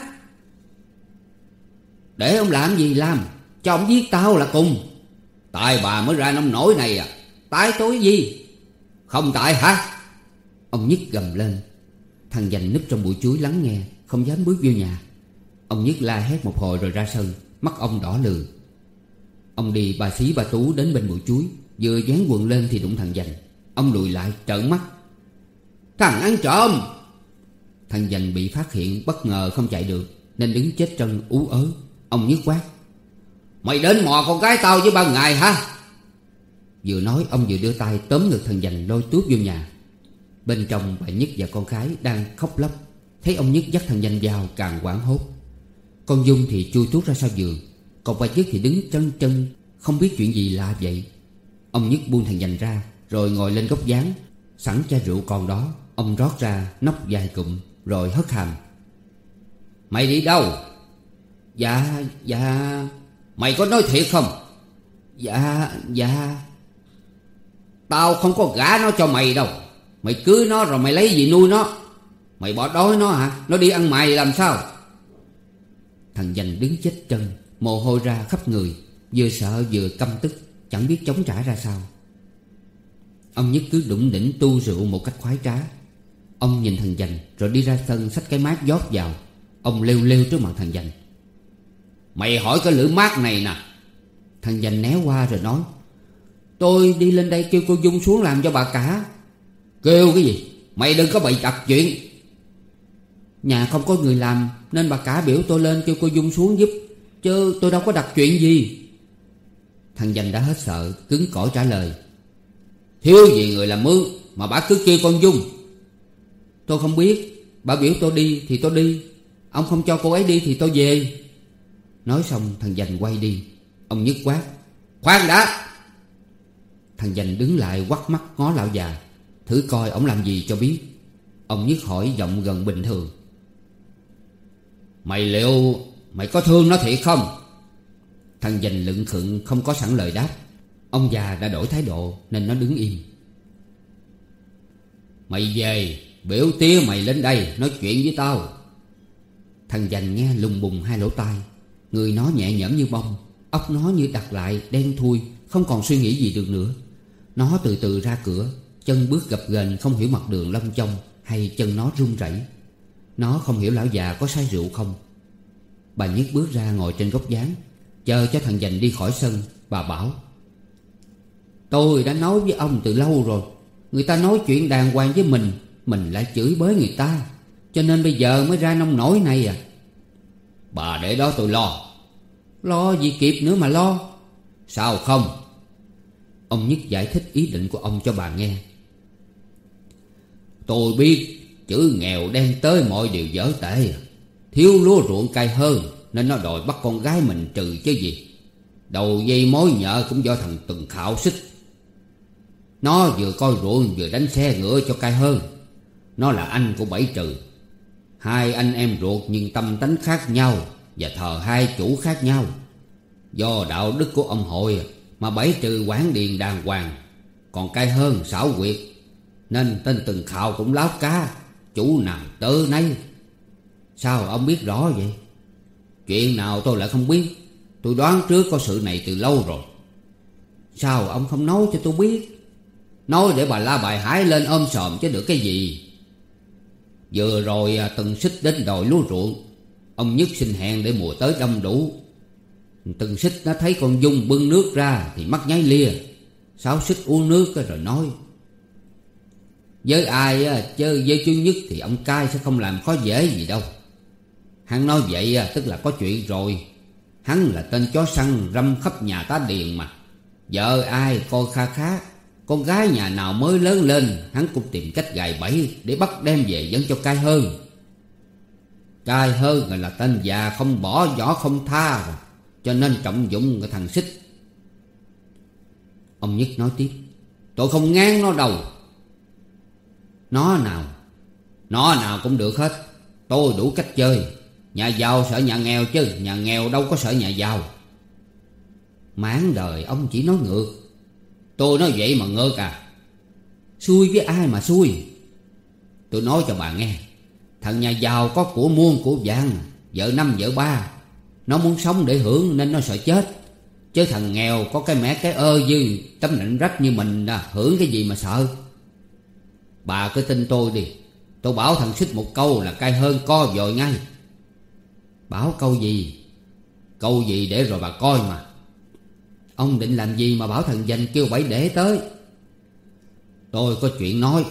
Để ông làm gì làm, cho ông giết tao là cùng. Tại bà mới ra nông nổi này à? Tại tôi gì? Không tại hả? Ông Nhất gầm lên. Thằng Dành núp trong bụi chuối lắng nghe, không dám bước vô nhà. Ông Nhất la hét một hồi rồi ra sân. Mắt ông đỏ lừ. Ông đi bà xí bà Tú đến bên bụi chuối, vừa dán quần lên thì đụng thằng Dành. Ông lùi lại trợn mắt. Thằng ăn trộm! Thằng Dành bị phát hiện bất ngờ không chạy được, nên đứng chết chân ú ớ. Ông Nhất quát. Mày đến mò con gái tao với ban ngày hả? Vừa nói ông vừa đưa tay tóm ngực thằng Dành lôi tuốt vô nhà. Bên trong bà Nhất và con Khái đang khóc lóc. Thấy ông Nhất dắt thằng Dành vào càng hoảng hốt. Con Dung thì chui tuốt ra sau giường, còn bà Nhất thì đứng chân chân, không biết chuyện gì lạ vậy. Ông Nhất buông thằng Dành ra rồi ngồi lên góc dáng. Sẵn chai rượu còn đó, ông rót ra nốc vài cụm rồi hất hàm. Mày đi đâu? Dạ, dạ. Mày có nói thiệt không? Dạ, dạ. Tao không có gả nó cho mày đâu. Mày cưới nó rồi mày lấy gì nuôi nó? Mày bỏ đói nó hả? Nó đi ăn mày làm sao? Thằng Dành đứng chết chân, mồ hôi ra khắp người, vừa sợ vừa căm tức, chẳng biết chống trả ra sao. Ông Nhất cứ đủng đỉnh tu rượu một cách khoái trá. Ông nhìn thằng Dành rồi đi ra sân xách cái mát rót vào. Ông lêu lêu trước mặt thằng Dành. Mày hỏi cái lưỡi mát này nè. Thằng Dành né qua rồi nói. Tôi đi lên đây kêu cô Dung xuống làm cho bà cả. Kêu cái gì? Mày đừng có bày đặt chuyện. Nhà không có người làm nên bà cả biểu tôi lên kêu cô Dung xuống giúp, chứ tôi đâu có đặt chuyện gì. Thằng Dành đã hết sợ, cứng cỏi trả lời. Thiếu gì người làm mướn mà bà cứ kêu con Dung. Tôi không biết. Bà biểu tôi đi thì tôi đi. Ông không cho cô ấy đi thì tôi về. Nói xong thằng Dành quay đi. Ông Nhất quát. Khoan đã! Thằng Dành đứng lại quắt mắt ngó lão già, thử coi ổng làm gì cho biết. Ông Nhất hỏi giọng gần bình thường. Mày liệu mày có thương nó thiệt không? Thằng Dành lựng khựng không có sẵn lời đáp. Ông già đã đổi thái độ nên nó đứng im. Mày về biểu tía mày lên đây nói chuyện với tao. Thằng Dành nghe lùng bùng hai lỗ tai. Người nó nhẹ nhõm như bông, óc nó như đặt lại đen thui, không còn suy nghĩ gì được nữa. Nó từ từ ra cửa, chân bước gập ghềnh không hiểu mặt đường lông chông hay chân nó run rẩy. Nó không hiểu lão già có say rượu không. Bà Nhất bước ra ngồi trên góc dáng, chờ cho thằng Dành đi khỏi sân. Bà bảo. Tôi đã nói với ông từ lâu rồi. Người ta nói chuyện đàng hoàng với mình, mình lại chửi bới người ta, cho nên bây giờ mới ra nông nổi này à. Bà để đó tôi lo. Lo gì kịp nữa mà lo. Sao không? Ông Nhất giải thích ý định của ông cho bà nghe. Tôi biết chữ nghèo đem tới mọi điều dở tệ. Thiếu lúa ruộng cày hơn nên nó đòi bắt con gái mình trừ chứ gì. Đầu dây mối nhợ cũng do thằng Từng Khạo xích. Nó vừa coi ruộng vừa đánh xe ngựa cho cay hơn. Nó là anh của Bảy Trừ. Hai anh em ruột nhưng tâm tánh khác nhau và thờ hai chủ khác nhau. Do đạo đức của ông hội mà Bảy Trừ quản điền đàng hoàng, còn cay hơn xảo quyệt, nên tên Từng Khạo cũng láo cá, chủ nào tớ nấy. Sao ông biết rõ vậy? Chuyện nào tôi lại không biết. Tôi đoán trước có sự này từ lâu rồi. Sao ông không nói cho tôi biết? Nói để bà la bài hái lên ôm sòm chứ được cái gì. Vừa rồi Từng Xích đến đòi lúa ruộng. Ông Nhất xin hẹn để mùa tới đông đủ. Từng Xích nó thấy con Dung bưng nước ra thì mắt nháy lia. Sáu Xích uống nước rồi nói. Với ai chứ với chú Nhất thì ông cai sẽ không làm khó dễ gì đâu. Hắn nói vậy tức là có chuyện rồi. Hắn là tên chó săn răm khắp nhà tá điền mà. Vợ ai coi kha khá, con gái nhà nào mới lớn lên hắn cũng tìm cách gài bẫy để bắt đem về dẫn cho cai hơn. Cai hơn là tên già không bỏ vỏ không tha rồi, cho nên trọng dụng cái thằng Xích. Ông Nhất nói tiếp. Tôi không ngán nó đâu. Nó nào? Nó nào cũng được hết. Tôi đủ cách chơi. Nhà giàu sợ nhà nghèo chứ nhà nghèo đâu có sợ nhà giàu. Mãn đời ông chỉ nói ngược. Tôi nói vậy mà ngược à? Xui với ai mà xui? Tôi nói cho bà nghe. Thằng nhà giàu có của muôn của vàng, vợ năm vợ ba. Nó muốn sống để hưởng nên nó sợ chết. Chứ thằng nghèo có cái mẻ cái ơ dư, tấm nịnh rách như mình à, hưởng cái gì mà sợ. Bà cứ tin tôi đi. Tôi bảo thằng Xích một câu là cay hơn co vội ngay. Bảo câu gì? Câu gì để rồi bà coi mà. Ông định làm gì mà bảo thằng Dành kêu Bảy Để tới? Tôi có chuyện nói.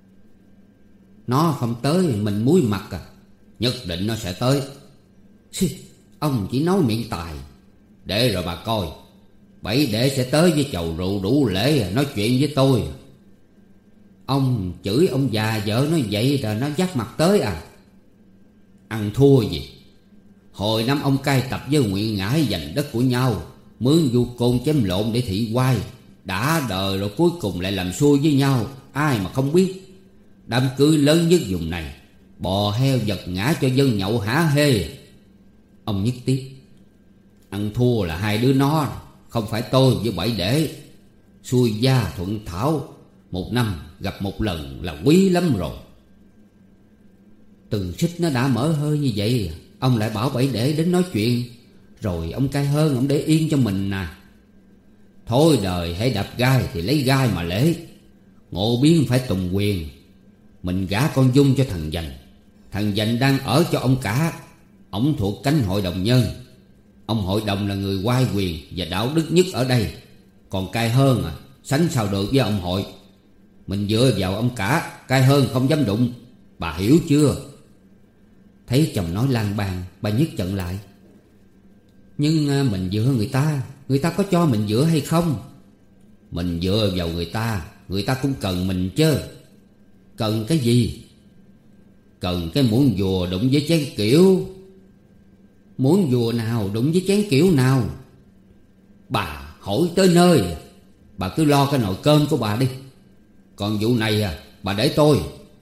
Nó không tới mình muối mặt à? Nhất định nó sẽ tới. Xì, ông chỉ nói miệng tài. Để rồi bà coi. Bảy Để sẽ tới với chầu rượu đủ lễ nói chuyện với tôi. Ông chửi ông già vợ nó vậy rồi nó dắt mặt tới à? Ăn thua gì. Hồi năm ông cai tập với Nguyễn Ngãi giành đất của nhau, mướn du côn chém lộn để thị oai. Đã đời rồi cuối cùng lại làm xuôi với nhau. Ai mà không biết. Đám cưới lớn nhất vùng này, bò heo vật ngã cho dân nhậu hả hê. Ông nhất tiếp. Ăn thua là hai đứa nó, không phải tôi với Bảy Để. Xuôi gia thuận thảo, một năm gặp một lần là quý lắm rồi. Từ Xích nó đã mở hơi như vậy, ông lại bảo Bảy Để đến nói chuyện. Rồi ông cay hơn ông để yên cho mình à? Thôi đời hãy đạp gai thì lấy gai mà lễ. Ngộ biến phải tùng quyền. Mình gả con Dung cho thằng Dành. Thằng Dành đang ở cho ông cả. Ông thuộc cánh hội đồng nhân. Ông hội đồng là người oai quyền và đạo đức nhất ở đây. Còn cay hơn à, sánh sao được với ông hội. Mình dựa vào ông cả, cay hơn không dám đụng. Bà hiểu chưa? Thấy chồng nói lang bang, bà Nhất chận lại. Nhưng mình dựa người ta, người ta có cho mình dựa hay không? Mình dựa vào người ta, người ta cũng cần mình chứ. Cần cái gì? Cần cái muỗng dùa đụng với chén kiểu. Muỗng dùa nào đụng với chén kiểu nào? Bà hỏi tới nơi. Bà cứ lo cái nồi cơm của bà đi. Còn vụ này à, bà để tôi.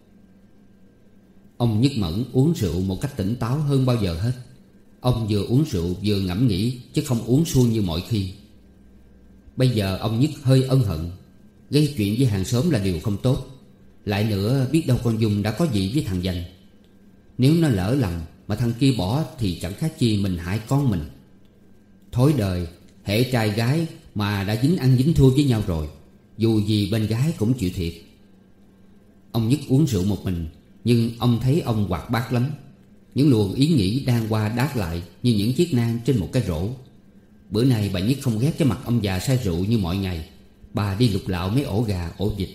Ông Nhất Mẫn uống rượu một cách tỉnh táo hơn bao giờ hết. Ông vừa uống rượu vừa ngẫm nghĩ, chứ không uống suông như mọi khi. Bây giờ ông Nhất hơi ân hận. Gây chuyện với hàng xóm là điều không tốt. Lại nữa biết đâu con Dung đã có gì với thằng Dành. Nếu nó lỡ lầm mà thằng kia bỏ thì chẳng khác chi mình hại con mình. Thói đời, hễ trai gái mà đã dính ăn dính thua với nhau rồi, dù gì bên gái cũng chịu thiệt. Ông Nhất uống rượu một mình, nhưng ông thấy ông hoạt bát lắm. Những luồng ý nghĩ đang qua đát lại như những chiếc nang trên một cái rổ. Bữa nay bà Nhất không ghét cái mặt ông già say rượu như mọi ngày. Bà đi lục lạo mấy ổ gà, ổ vịt.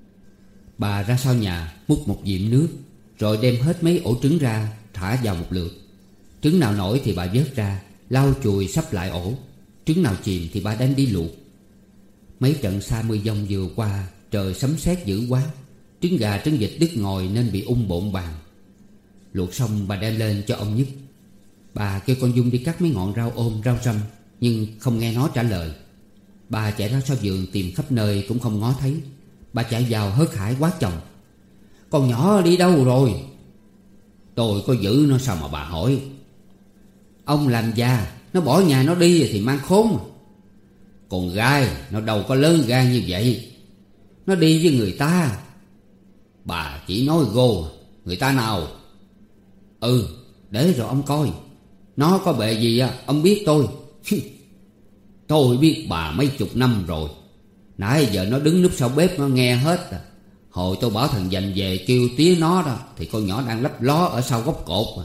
Bà ra sau nhà múc một diệm nước, rồi đem hết mấy ổ trứng ra thả vào một lượt. Trứng nào nổi thì bà vớt ra, lau chùi sắp lại ổ. Trứng nào chìm thì bà đem đi luộc. Mấy trận sa mưa giông vừa qua, trời sấm sét dữ quá. Trứng gà trứng vịt đứt ngòi nên bị ung bộn bàn. Luộc xong bà đem lên cho ông Nhất. Bà kêu con Dung đi cắt mấy ngọn rau ôm rau răm, nhưng không nghe nó trả lời. Bà chạy ra sau vườn tìm khắp nơi cũng không ngó thấy. Bà chạy vào hớt hải quát chồng: "Con nhỏ đi đâu rồi?" "Tôi có giữ nó sao mà bà hỏi?" "Ông làm già, nó bỏ nhà nó đi thì mang khốn mà." "Con gái nó đâu có lớn gan như vậy." "Nó đi với người ta." "Bà chỉ nói gô. Người ta nào?" "Ừ, để rồi ông coi. Nó có bề gì à, ông biết tôi." "Tôi biết bà mấy chục năm rồi. Nãy giờ nó đứng núp sau bếp nó nghe hết à. Hồi tôi bảo thằng Dành về kêu tía nó đó, thì con nhỏ đang lấp ló ở sau gốc cột à."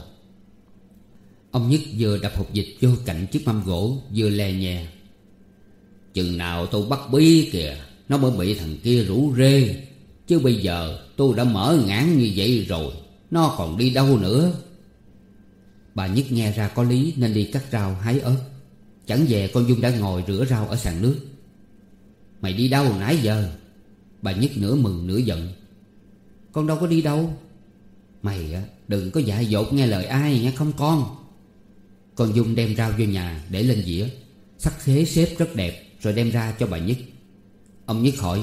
Ông Nhất vừa đập hộp vịt vô cạnh chiếc mâm gỗ, vừa lè nhè: "Chừng nào tôi bắt bí kìa, nó mới bị thằng kia rủ rê. Chứ bây giờ tôi đã mở ngãn như vậy rồi, nó còn đi đâu nữa." Bà Nhất nghe ra có lý nên đi cắt rau hái ớt. Chẳng về con Dung đã ngồi rửa rau ở sàn nước. "Mày đi đâu nãy giờ?" Bà Nhất nửa mừng nửa giận. "Con đâu có đi đâu." "Mày á, đừng có dại dột nghe lời ai nghe không con." Con Dung đem rau vô nhà để lên dĩa, sắc khế xếp rất đẹp, rồi đem ra cho bà Nhất. Ông Nhất hỏi: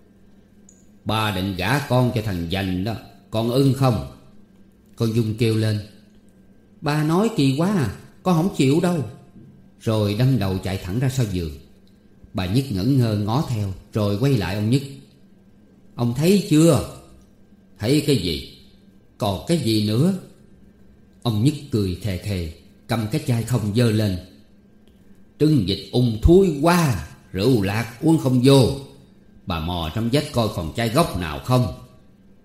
"Ba định gả con cho thằng Dành đó, con ưng không?" Con Dung kêu lên: "Ba nói kỳ quá à, con không chịu đâu." Rồi đâm đầu chạy thẳng ra sau giường. Bà Nhất ngẩn ngơ ngó theo, rồi quay lại ông Nhất: "Ông thấy chưa?" "Thấy cái gì?" "Còn cái gì nữa?" Ông Nhất cười thề thề, cầm cái chai không dơ lên: "Trứng vịt ung thúi quá, rượu lạc uống không vô. Bà mò trong vách coi còn chai gốc nào không."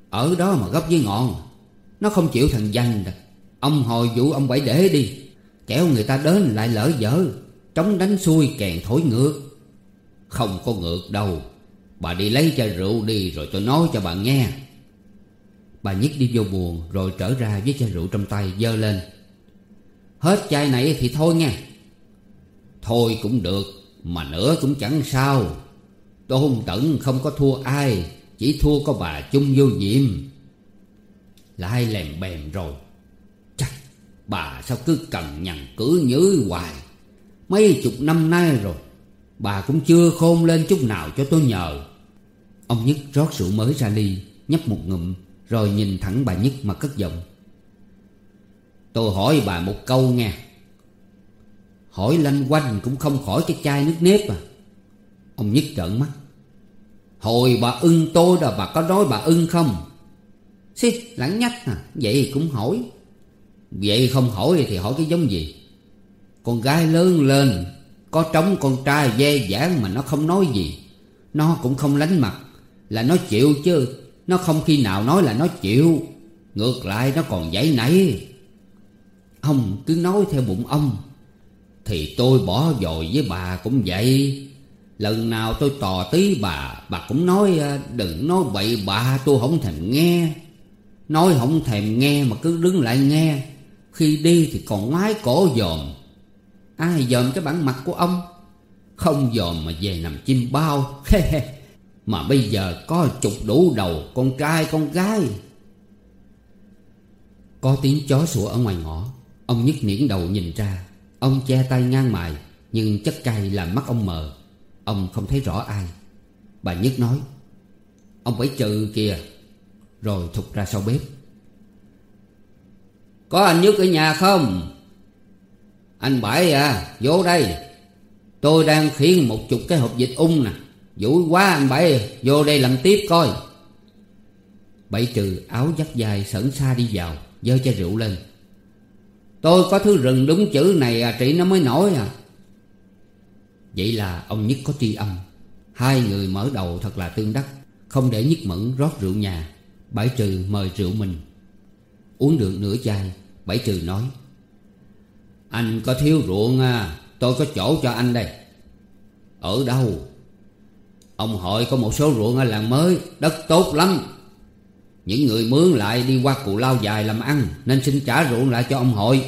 Ở đó mà gấp với ngọn. Nó không chịu thằng danh đâu. Ông hồi vụ ông Bảy để đi, kẻo người ta đến lại lỡ dở. Trống đánh xuôi kèn thổi ngược. Không có ngược đâu. Bà đi lấy chai rượu đi rồi tôi nói cho bà nghe. Bà Nhất đi vô buồng rồi trở ra với chai rượu trong tay giơ lên. Hết chai này thì thôi nghe. Thôi cũng được, mà nữa cũng chẳng sao. Tôn Tẩn không có thua ai, chỉ thua có bà Chung Vô Diệm. Lại lèm bèm rồi. Chắc bà sao cứ cằn nhằn cứ nhứ hoài. Mấy chục năm nay rồi bà cũng chưa khôn lên chút nào cho tôi nhờ. Ông Nhất rót rượu mới ra ly, nhấp một ngụm, rồi nhìn thẳng bà Nhất mà cất giọng. Tôi hỏi bà một câu nghe. Hỏi lanh quanh cũng không khỏi cái chai nước nếp à. Ông Nhất trợn mắt. Hồi bà ưng tôi đó, bà có nói bà ưng không? Xí, lẳng nhách à, vậy cũng hỏi. Vậy không hỏi thì hỏi cái giống gì? Con gái lớn lên, có trống con trai dè dãn mà nó không nói gì. Nó cũng không lánh mặt, là nó chịu chứ. Nó không khi nào nói là nó chịu. Ngược lại nó còn giãy nảy. Ông cứ nói theo bụng ông. Thì tôi bỏ dồi với bà cũng vậy. Lần nào tôi tò tí bà, bà cũng nói đừng nói bậy bạ, tôi không thèm nghe. Nói không thèm nghe mà cứ đứng lại nghe. Khi đi thì còn ngoái cổ dòm. Ai dòm cái bản mặt của ông? Không dòm mà về nằm chim bao. Mà bây giờ có chục đủ đầu con trai con gái. Có tiếng chó sủa ở ngoài ngõ. Ông Nhất nghiêng đầu nhìn ra. Ông che tay ngang mày, nhưng chất cay làm mắt ông mờ. Ông không thấy rõ ai. Bà Nhất nói. Ông Bảy Trừ kìa. Rồi thục ra sau bếp. Có anh Nhất ở nhà không? Anh Bảy à, vô đây. Tôi đang khiêng một chục cái hộp dịch ung nè. Vui quá anh Bảy, vô đây làm tiếp coi. Bảy Trừ áo dắt dài sởn xa đi vào, giơ chai rượu lên. Tôi có thứ rừng đúng chữ này à, trị nó mới nổi à. Vậy là ông Nhất có tri âm. Hai người mở đầu thật là tương đắc. Không để Nhất Mẫn rót rượu nhà, Bảy Trừ mời rượu mình. Uống được nửa chai, Bảy Trừ nói. Anh có thiếu ruộng à, tôi có chỗ cho anh đây. Ở đâu? Ông Hội có một số ruộng ở làng mới, đất tốt lắm. Những người mướn lại đi qua Cù Lao Dài làm ăn, nên xin trả ruộng lại cho ông Hội.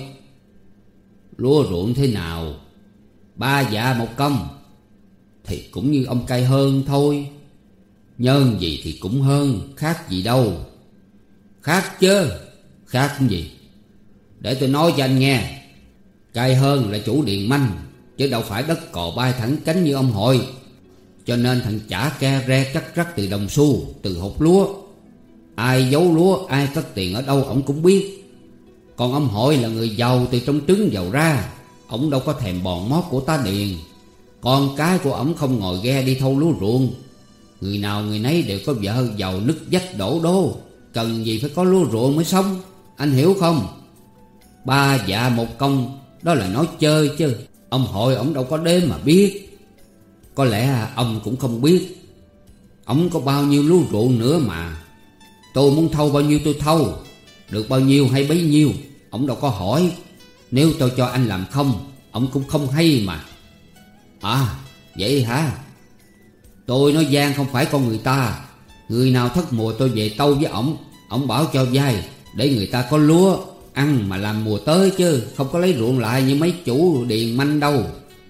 Lúa ruộng thế nào? Ba dạ một công. Thì cũng như ông Cai hơn thôi. Nhân gì thì cũng hơn, khác gì đâu. Khác chứ. Khác cái gì? Để tôi nói cho anh nghe. Cai hơn là chủ điền manh, chứ đâu phải đất cò bay thẳng cánh như ông Hội. Cho nên thằng chả ke re chắc rắc từ đồng xu, từ hột lúa. Ai giấu lúa, ai cất tiền ở đâu ổng cũng biết. Còn ông Hội là người giàu từ trong trứng giàu ra. Ổng đâu có thèm bòn mót của tá điền. Con cái của ổng không ngồi ghe đi thâu lúa ruộng. Người nào người nấy đều có vợ giàu nứt vách đổ đô. Cần gì phải có lúa ruộng mới sống. Anh hiểu không? Ba dạ một công, đó là nói chơi chứ. Ông Hội ổng đâu có đếm mà biết. Có lẽ ông cũng không biết ổng có bao nhiêu lúa ruộng nữa mà. Tôi muốn thâu bao nhiêu tôi thâu, được bao nhiêu hay bấy nhiêu. Ổng đâu có hỏi. Nếu tôi cho anh làm không, ổng cũng không hay mà. À vậy hả? Tôi nói gian không phải con người ta. Người nào thất mùa tôi về tâu với ổng. Ổng bảo cho vay để người ta có lúa ăn mà làm mùa tới, chứ không có lấy ruộng lại như mấy chủ điền manh đâu.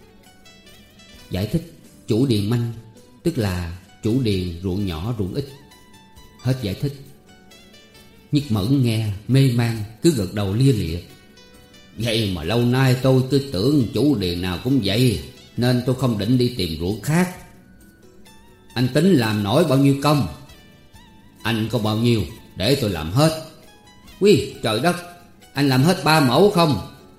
Giải thích chủ điền manh tức là chủ điền ruộng nhỏ ruộng ít. Hết giải thích. Nhất Mẫn nghe mê man, cứ gật đầu lia lịa. Vậy mà lâu nay tôi cứ tưởng chủ điền nào cũng vậy, nên tôi không định đi tìm ruộng khác. Anh tính làm nổi bao nhiêu công? Anh có bao nhiêu để tôi làm hết. Ui trời đất, anh làm hết ba mẫu không?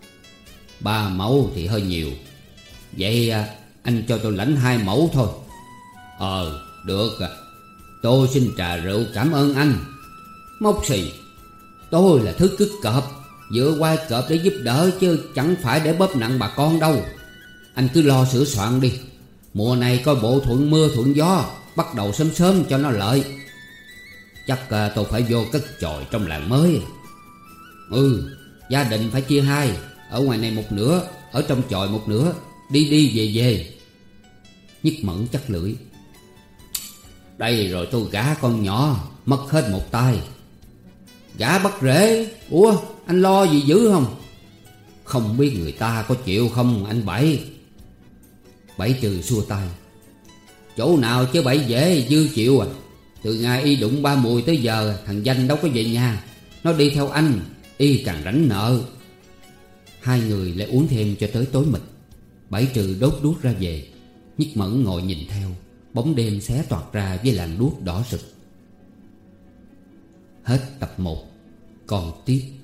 Ba mẫu thì hơi nhiều. Vậy à, anh cho tôi lãnh hai mẫu thôi. Ờ được à. Tôi xin trà rượu cảm ơn anh. Mốc xì. Tôi là thứ cứt cọp, dựa quai cọp để giúp đỡ, chứ chẳng phải để bóp nặng bà con đâu. Anh cứ lo sửa soạn đi. Mùa này coi bộ thuận mưa thuận gió, bắt đầu sớm sớm cho nó lợi. Chắc à, tôi phải vô cất chòi trong làng mới. Ừ, gia đình phải chia hai. Ở ngoài này một nửa, ở trong chòi một nửa. Đi đi về về. Nhất Mẫn chắc lưỡi. Đây rồi tôi gả con nhỏ, mất hết một tay. Gả bắt rễ? Ủa, anh lo gì dữ không? Không biết người ta có chịu không anh Bảy? Bảy Trừ xua tay. Chỗ nào chứ Bảy dễ dư chịu à. Từ ngày y đụng ba Mùi tới giờ, thằng Danh đâu có về nhà. Nó đi theo anh, y càng rảnh nợ. Hai người lại uống thêm cho tới tối mịt. Bảy Trừ đốt đuốc ra về. Nhất Mẫn ngồi nhìn theo. Bóng đêm xé toạc ra với làn đuốc đỏ rực. Hết tập một. Còn tiếp.